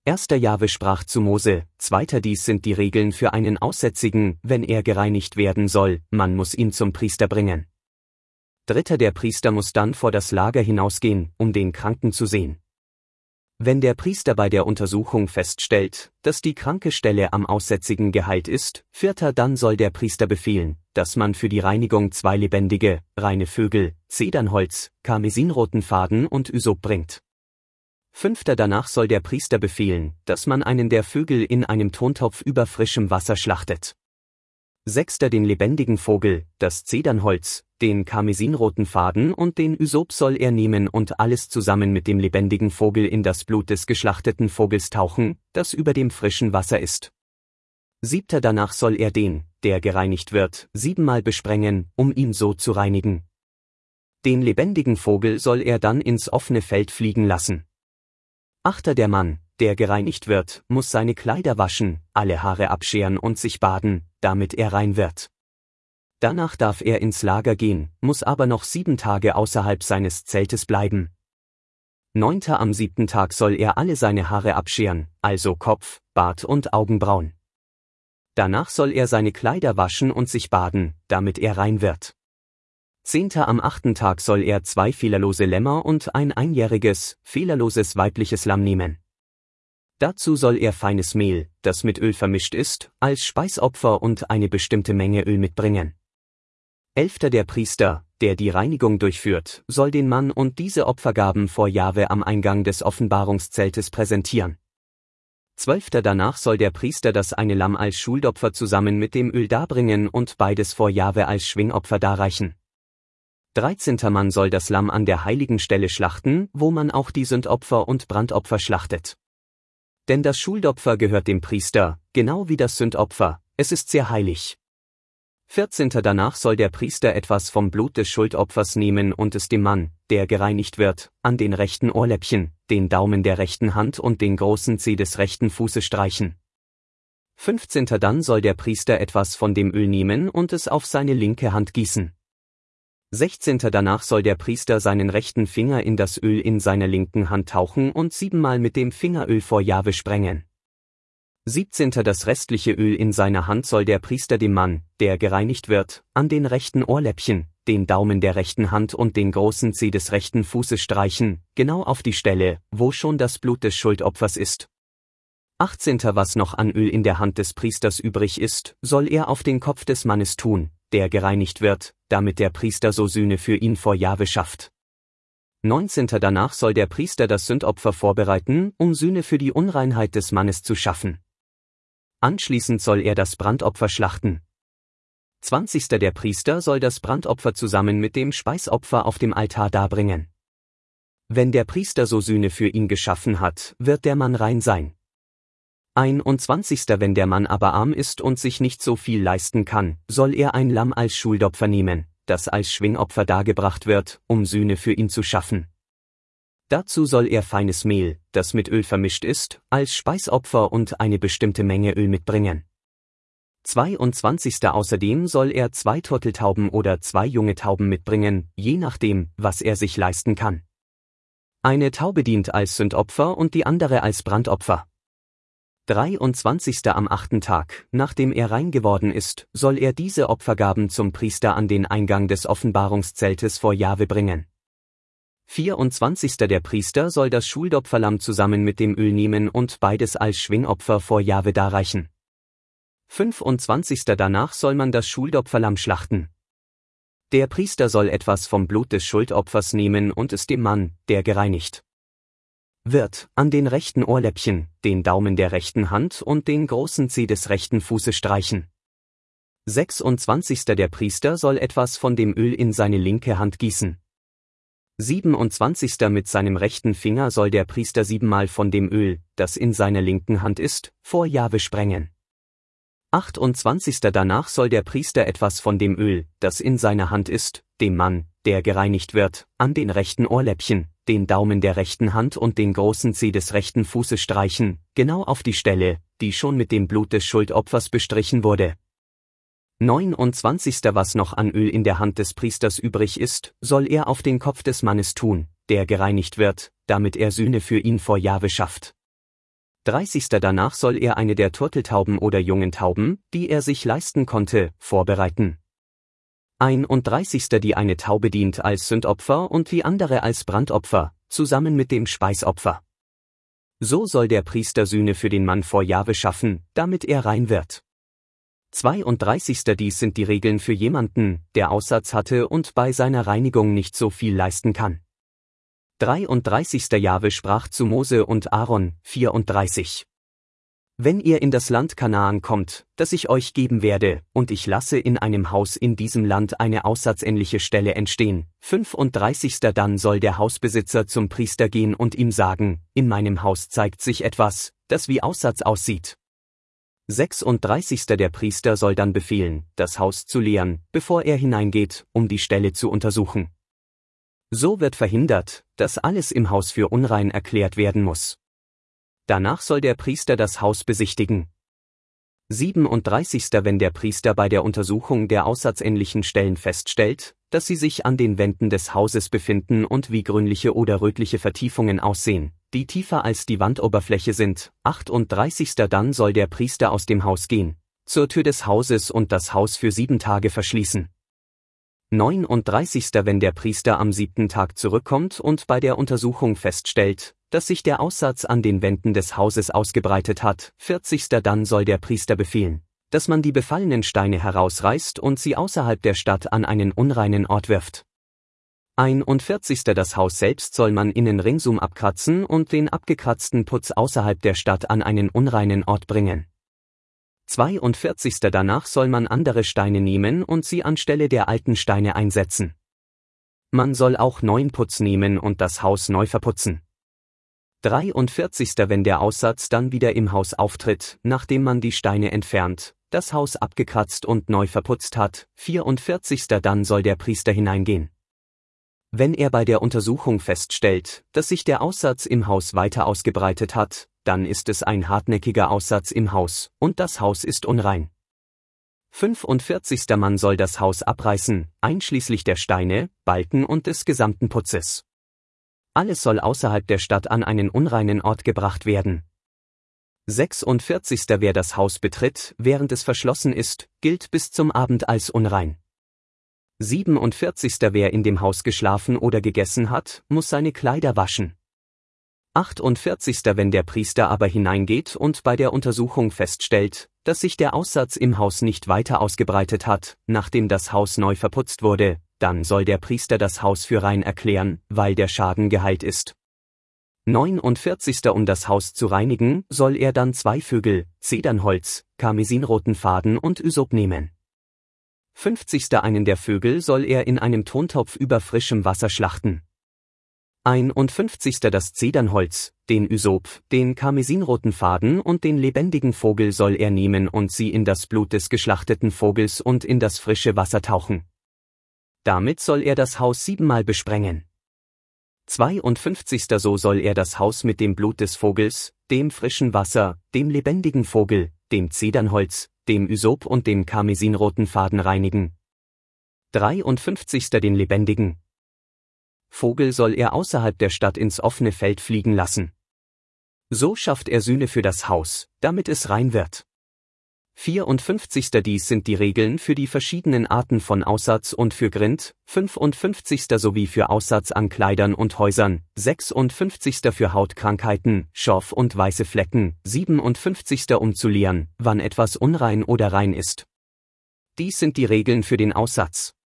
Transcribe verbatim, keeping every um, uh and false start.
Erster Jahwe sprach zu Mose, Zweiter dies sind die Regeln für einen Aussätzigen, wenn er gereinigt werden soll, man muss ihn zum Priester bringen. Dritter der Priester muss dann vor das Lager hinausgehen, um den Kranken zu sehen. Wenn der Priester bei der Untersuchung feststellt, dass die kranke Stelle am Aussätzigen geheilt ist, vierter dann soll der Priester befehlen, dass man für die Reinigung zwei lebendige, reine Vögel, Zedernholz, karmesinroten Faden und Ysop bringt. Fünfter danach soll der Priester befehlen, dass man einen der Vögel in einem Tontopf über frischem Wasser schlachtet. Sechster den lebendigen Vogel, das Zedernholz, den karmesinroten Faden und den Ysop soll er nehmen und alles zusammen mit dem lebendigen Vogel in das Blut des geschlachteten Vogels tauchen, das über dem frischen Wasser ist. Siebter danach soll er den, der gereinigt wird, siebenmal besprengen, um ihn so zu reinigen. Den lebendigen Vogel soll er dann ins offene Feld fliegen lassen. Achter der Mann, der gereinigt wird, muss seine Kleider waschen, alle Haare abscheren und sich baden, damit er rein wird. Danach darf er ins Lager gehen, muss aber noch sieben Tage außerhalb seines Zeltes bleiben. Neunter am siebten Tag soll er alle seine Haare abscheren, also Kopf, Bart und Augenbrauen. Danach soll er seine Kleider waschen und sich baden, damit er rein wird. Zehnter am achten Tag soll er zwei fehlerlose Lämmer und ein einjähriges, fehlerloses weibliches Lamm nehmen. Dazu soll er feines Mehl, das mit Öl vermischt ist, als Speisopfer und eine bestimmte Menge Öl mitbringen. Elfter der Priester, der die Reinigung durchführt, soll den Mann und diese Opfergaben vor Jahwe am Eingang des Offenbarungszeltes präsentieren. Zwölfter danach soll der Priester das eine Lamm als Schuldopfer zusammen mit dem Öl darbringen und beides vor Jahwe als Schwingopfer darreichen. Dreizehnter Mann soll das Lamm an der heiligen Stelle schlachten, wo man auch die Sündopfer und Brandopfer schlachtet. Denn das Schuldopfer gehört dem Priester, genau wie das Sündopfer, es ist sehr heilig. Vierzehnter danach soll der Priester etwas vom Blut des Schuldopfers nehmen und es dem Mann, der gereinigt wird, an den rechten Ohrläppchen, den Daumen der rechten Hand und den großen Zeh des rechten Fußes streichen. Fünfzehnter dann soll der Priester etwas von dem Öl nehmen und es auf seine linke Hand gießen. Sechzehnter danach soll der Priester seinen rechten Finger in das Öl in seiner linken Hand tauchen und siebenmal mit dem Fingeröl vor Jahwe sprengen. Siebzehnter das restliche Öl in seiner Hand soll der Priester dem Mann, der gereinigt wird, an den rechten Ohrläppchen, den Daumen der rechten Hand und den großen Zeh des rechten Fußes streichen, genau auf die Stelle, wo schon das Blut des Schuldopfers ist. Achtzehnter was noch an Öl in der Hand des Priesters übrig ist, soll er auf den Kopf des Mannes tun, der gereinigt wird, damit der Priester so Sühne für ihn vor Jahwe schafft. Neunzehnter danach soll der Priester das Sündopfer vorbereiten, um Sühne für die Unreinheit des Mannes zu schaffen. Anschließend soll er das Brandopfer schlachten. Zwanzigster der Priester soll das Brandopfer zusammen mit dem Speisopfer auf dem Altar darbringen. Wenn der Priester so Sühne für ihn geschaffen hat, wird der Mann rein sein. Einundzwanzigster wenn der Mann aber arm ist und sich nicht so viel leisten kann, soll er ein Lamm als Schuldopfer nehmen, das als Schwingopfer dargebracht wird, um Sühne für ihn zu schaffen. Dazu soll er feines Mehl, das mit Öl vermischt ist, als Speisopfer und eine bestimmte Menge Öl mitbringen. Zweiundzwanzigster außerdem soll er zwei Turteltauben oder zwei junge Tauben mitbringen, je nachdem, was er sich leisten kann. Eine Taube dient als Sündopfer und die andere als Brandopfer. Dreiundzwanzigster am achten Tag, nachdem er rein geworden ist, soll er diese Opfergaben zum Priester an den Eingang des Offenbarungszeltes vor Jahwe bringen. vierundzwanzigster der Priester soll das Schuldopferlamm zusammen mit dem Öl nehmen und beides als Schwingopfer vor Jahwe darreichen. fünfundzwanzigster danach soll man das Schuldopferlamm schlachten. Der Priester soll etwas vom Blut des Schuldopfers nehmen und es dem Mann, der gereinigt wird, an den rechten Ohrläppchen, den Daumen der rechten Hand und den großen Zeh des rechten Fußes streichen. sechsundzwanzigster der Priester soll etwas von dem Öl in seine linke Hand gießen. siebenundzwanzigster mit seinem rechten Finger soll der Priester siebenmal von dem Öl, das in seiner linken Hand ist, vor Jahwe sprengen. achtundzwanzigster danach soll der Priester etwas von dem Öl, das in seiner Hand ist, dem Mann, der gereinigt wird, an den rechten Ohrläppchen, den Daumen der rechten Hand und den großen Zeh des rechten Fußes streichen, genau auf die Stelle, die schon mit dem Blut des Schuldopfers bestrichen wurde. neunundzwanzigster was noch an Öl in der Hand des Priesters übrig ist, soll er auf den Kopf des Mannes tun, der gereinigt wird, damit er Sühne für ihn vor Jahwe schafft. dreißigster Danach soll er eine der Turteltauben oder jungen Tauben, die er sich leisten konnte, vorbereiten. einunddreißigster Die eine Taube dient als Sündopfer und die andere als Brandopfer, zusammen mit dem Speisopfer. So soll der Priester Sühne für den Mann vor Jahwe schaffen, damit er rein wird. zweiunddreißigster Dies sind die Regeln für jemanden, der Aussatz hatte und bei seiner Reinigung nicht so viel leisten kann. dreiunddreißigster Jahwe sprach zu Mose und Aaron, vierunddreißig. Wenn ihr in das Land Kanaan kommt, das ich euch geben werde, und ich lasse in einem Haus in diesem Land eine aussatzähnliche Stelle entstehen, fünfunddreißigster Dann soll der Hausbesitzer zum Priester gehen und ihm sagen, in meinem Haus zeigt sich etwas, das wie Aussatz aussieht. sechsunddreißigster Der Priester soll dann befehlen, das Haus zu leeren, bevor er hineingeht, um die Stelle zu untersuchen. So wird verhindert, dass alles im Haus für unrein erklärt werden muss. Danach soll der Priester das Haus besichtigen. siebenunddreißigster Wenn der Priester bei der Untersuchung der aussatzähnlichen Stellen feststellt, dass sie sich an den Wänden des Hauses befinden und wie grünliche oder rötliche Vertiefungen aussehen, die tiefer als die Wandoberfläche sind, achtunddreißigster Dann soll der Priester aus dem Haus gehen, zur Tür des Hauses und das Haus für sieben Tage verschließen. neununddreißigster Wenn der Priester am siebten Tag zurückkommt und bei der Untersuchung feststellt, dass sich der Aussatz an den Wänden des Hauses ausgebreitet hat, vierzigster Dann soll der Priester befehlen, dass man die befallenen Steine herausreißt und sie außerhalb der Stadt an einen unreinen Ort wirft. einundvierzigster Das Haus selbst soll man innen ringsum abkratzen und den abgekratzten Putz außerhalb der Stadt an einen unreinen Ort bringen. zweiundvierzigster Danach soll man andere Steine nehmen und sie anstelle der alten Steine einsetzen. Man soll auch neuen Putz nehmen und das Haus neu verputzen. dreiundvierzigster Wenn der Aussatz dann wieder im Haus auftritt, nachdem man die Steine entfernt, das Haus abgekratzt und neu verputzt hat, vierundvierzigster Dann soll der Priester hineingehen. Wenn er bei der Untersuchung feststellt, dass sich der Aussatz im Haus weiter ausgebreitet hat, dann ist es ein hartnäckiger Aussatz im Haus, und das Haus ist unrein. fünfundvierzigster Man soll das Haus abreißen, einschließlich der Steine, Balken und des gesamten Putzes. Alles soll außerhalb der Stadt an einen unreinen Ort gebracht werden. sechsundvierzigster Wer das Haus betritt, während es verschlossen ist, gilt bis zum Abend als unrein. siebenundvierzigster Wer in dem Haus geschlafen oder gegessen hat, muss seine Kleider waschen. achtundvierzigster Wenn der Priester aber hineingeht und bei der Untersuchung feststellt, dass sich der Aussatz im Haus nicht weiter ausgebreitet hat, nachdem das Haus neu verputzt wurde, dann soll der Priester das Haus für rein erklären, weil der Schaden geheilt ist. neunundvierzigster Um das Haus zu reinigen, soll er dann zwei Vögel, Zedernholz, karmesinroten Faden und Ysop nehmen. fünfzigster Einen der Vögel soll er in einem Tontopf über frischem Wasser schlachten. einundfünfzigster Das Zedernholz, den Ysop, den karmesinroten Faden und den lebendigen Vogel soll er nehmen und sie in das Blut des geschlachteten Vogels und in das frische Wasser tauchen. Damit soll er das Haus siebenmal besprengen. zweiundfünfzigster So soll er das Haus mit dem Blut des Vogels, dem frischen Wasser, dem lebendigen Vogel, dem Zedernholz, dem Ysop und dem karmesinroten Faden reinigen. dreiundfünfzigster Den lebendigen Vogel soll er außerhalb der Stadt ins offene Feld fliegen lassen. So schafft er Sühne für das Haus, damit es rein wird. vierundfünfzigster Dies sind die Regeln für die verschiedenen Arten von Aussatz und für Grind, fünfundfünfzigster sowie für Aussatz an Kleidern und Häusern, sechsundfünfzigster für Hautkrankheiten, Schorf und weiße Flecken, siebenundfünfzigster um zu leeren, wann etwas unrein oder rein ist. Dies sind die Regeln für den Aussatz.